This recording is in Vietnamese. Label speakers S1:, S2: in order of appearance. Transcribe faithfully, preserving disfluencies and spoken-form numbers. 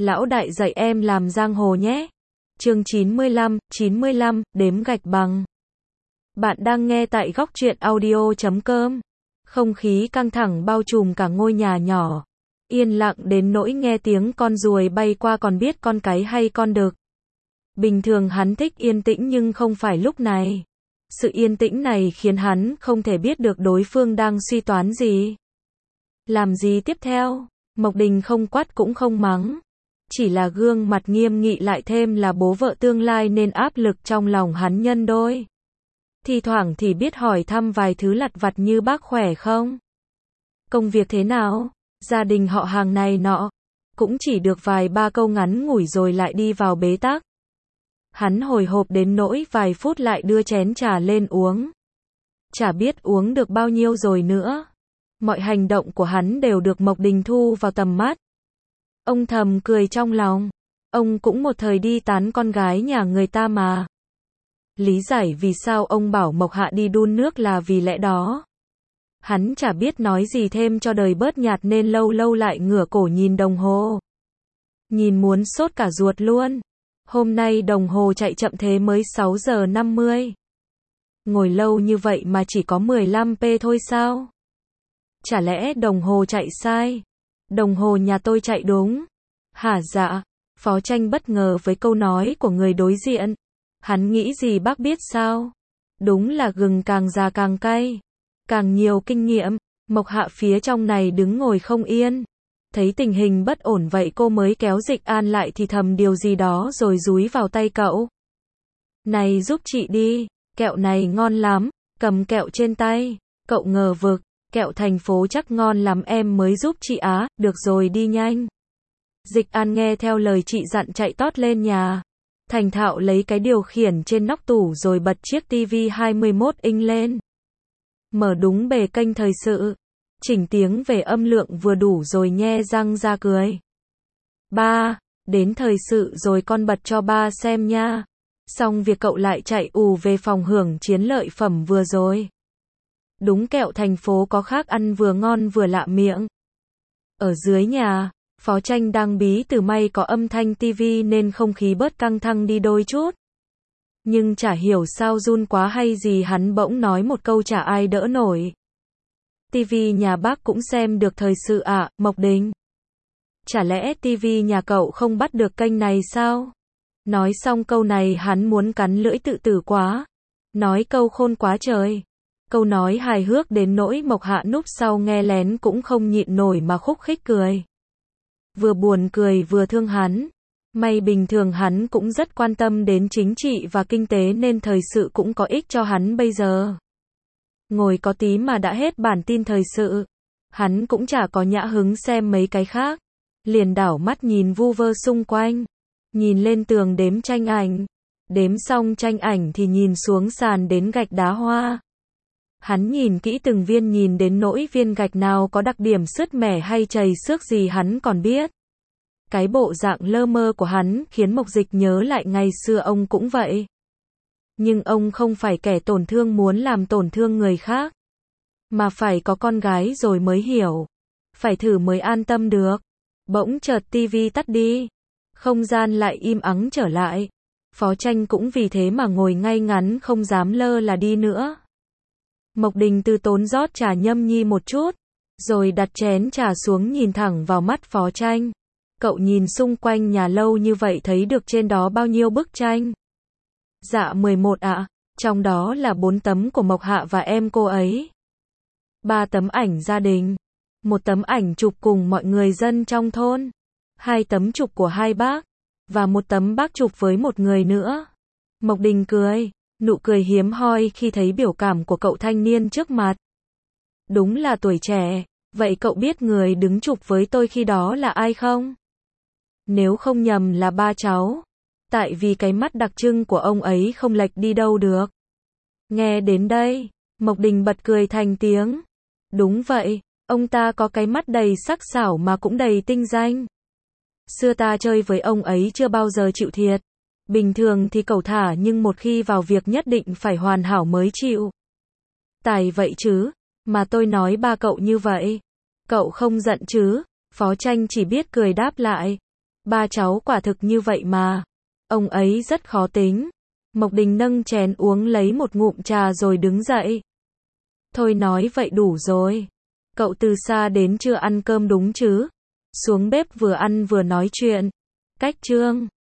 S1: Lão đại dạy em làm giang hồ nhé. Chương chín mươi lăm, chín mươi lăm, đếm gạch bằng. Bạn đang nghe tại góc truyện audio chấm com. Không khí căng thẳng bao trùm cả ngôi nhà nhỏ. Yên lặng đến nỗi nghe tiếng con ruồi bay qua còn biết con cái hay con đực. Bình thường hắn thích yên tĩnh nhưng không phải lúc này. Sự yên tĩnh này khiến hắn không thể biết được đối phương đang suy toán gì. Làm gì tiếp theo? Mộc Đình không quát cũng không mắng. Chỉ là gương mặt nghiêm nghị lại thêm là bố vợ tương lai nên áp lực trong lòng hắn nhân đôi. Thì thoảng thì biết hỏi thăm vài thứ lặt vặt như bác khỏe không? Công việc thế nào? Gia đình họ hàng này nọ. Cũng chỉ được vài ba câu ngắn ngủi rồi lại đi vào bế tắc. Hắn hồi hộp đến nỗi vài phút lại đưa chén trà lên uống. Chả biết uống được bao nhiêu rồi nữa. Mọi hành động của hắn đều được Mộc Đình thu vào tầm mắt. Ông thầm cười trong lòng. Ông cũng một thời đi tán con gái nhà người ta mà. Lý giải vì sao ông bảo Mộc Hạ đi đun nước là vì lẽ đó. Hắn chả biết nói gì thêm cho đời bớt nhạt nên lâu lâu lại ngửa cổ nhìn đồng hồ. Nhìn muốn sốt cả ruột luôn. Hôm nay đồng hồ chạy chậm thế mới sáu giờ năm mươi. Ngồi lâu như vậy mà chỉ có mười lăm phút thôi sao? Chả lẽ đồng hồ chạy sai? Đồng hồ nhà tôi chạy đúng. Hả dạ? Phó Tranh bất ngờ với câu nói của người đối diện. Hắn nghĩ gì bác biết sao? Đúng là gừng càng già càng cay. Càng nhiều kinh nghiệm. Mộc Hạ phía trong này đứng ngồi không yên. Thấy tình hình bất ổn vậy cô mới kéo Dịch An lại thì thầm điều gì đó rồi dúi vào tay cậu. Này giúp chị đi, kẹo này ngon lắm, cầm kẹo trên tay. Cậu ngờ vực, kẹo thành phố chắc ngon lắm em mới giúp chị á, được rồi đi nhanh. Dịch An nghe theo lời chị dặn chạy tót lên nhà. Thành thạo lấy cái điều khiển trên nóc tủ rồi bật chiếc tivi hai mươi mốt inch lên. Mở đúng bề kênh thời sự. Chỉnh tiếng về âm lượng vừa đủ rồi nhe răng ra cười. Ba, đến thời sự rồi con bật cho ba xem nha. Xong việc cậu lại chạy ù về phòng hưởng chiến lợi phẩm vừa rồi. Đúng kẹo thành phố có khác ăn vừa ngon vừa lạ miệng. Ở dưới nhà, Phó Tranh đang bí từ may có âm thanh tivi nên không khí bớt căng thẳng đi đôi chút. Nhưng chả hiểu sao run quá hay gì hắn bỗng nói một câu chả ai đỡ nổi. Tivi nhà bác cũng xem được thời sự ạ, à, Mộc Đình. Chả lẽ tivi nhà cậu không bắt được kênh này sao? Nói xong câu này hắn muốn cắn lưỡi tự tử quá. Nói câu khôn quá trời. Câu nói hài hước đến nỗi Mộc Hạ núp sau nghe lén cũng không nhịn nổi mà khúc khích cười. Vừa buồn cười vừa thương hắn. May bình thường hắn cũng rất quan tâm đến chính trị và kinh tế nên thời sự cũng có ích cho hắn bây giờ. Ngồi có tí mà đã hết bản tin thời sự. Hắn cũng chả có nhã hứng xem mấy cái khác. Liền đảo mắt nhìn vu vơ xung quanh. Nhìn lên tường đếm tranh ảnh. Đếm xong tranh ảnh thì nhìn xuống sàn đến gạch đá hoa. Hắn nhìn kỹ từng viên nhìn đến nỗi viên gạch nào có đặc điểm sứt mẻ hay chầy xước gì hắn còn biết. Cái bộ dạng lơ mơ của hắn khiến Mộc Dịch nhớ lại ngày xưa ông cũng vậy. Nhưng ông không phải kẻ tổn thương muốn làm tổn thương người khác. Mà phải có con gái rồi mới hiểu. Phải thử mới an tâm được. Bỗng chợt tivi tắt đi. Không gian lại im ắng trở lại. Phó Tranh cũng vì thế mà ngồi ngay ngắn không dám lơ là đi nữa. Mộc Đình từ tốn rót trà nhâm nhi một chút. Rồi đặt chén trà xuống nhìn thẳng vào mắt Phó Tranh. Cậu nhìn xung quanh nhà lâu như vậy thấy được trên đó bao nhiêu bức tranh? Dạ mười một ạ, à, trong đó là bốn tấm của Mộc Hạ và em cô ấy. Ba tấm ảnh gia đình. Một tấm ảnh chụp cùng mọi người dân trong thôn. Hai tấm chụp của hai bác. Và một tấm bác chụp với một người nữa. Mộc Đình cười. Nụ cười hiếm hoi khi thấy biểu cảm của cậu thanh niên trước mặt. Đúng là tuổi trẻ. Vậy cậu biết người đứng chụp với tôi khi đó là ai không? Nếu không nhầm là ba cháu. Tại vì cái mắt đặc trưng của ông ấy không lệch đi đâu được. Nghe đến đây, Mộc Đình bật cười thành tiếng. Đúng vậy, ông ta có cái mắt đầy sắc sảo mà cũng đầy tinh danh. Xưa ta chơi với ông ấy chưa bao giờ chịu thiệt. Bình thường thì cẩu thả nhưng một khi vào việc nhất định phải hoàn hảo mới chịu. Tài vậy chứ, mà tôi nói ba cậu như vậy. Cậu không giận chứ? Phó Tranh chỉ biết cười đáp lại. Ba cháu quả thực như vậy mà. Ông ấy rất khó tính. Mộc Đình nâng chén uống lấy một ngụm trà rồi đứng dậy. Thôi nói vậy đủ rồi. Cậu từ xa đến chưa ăn cơm đúng chứ? Xuống bếp vừa ăn vừa nói chuyện. Cách Trương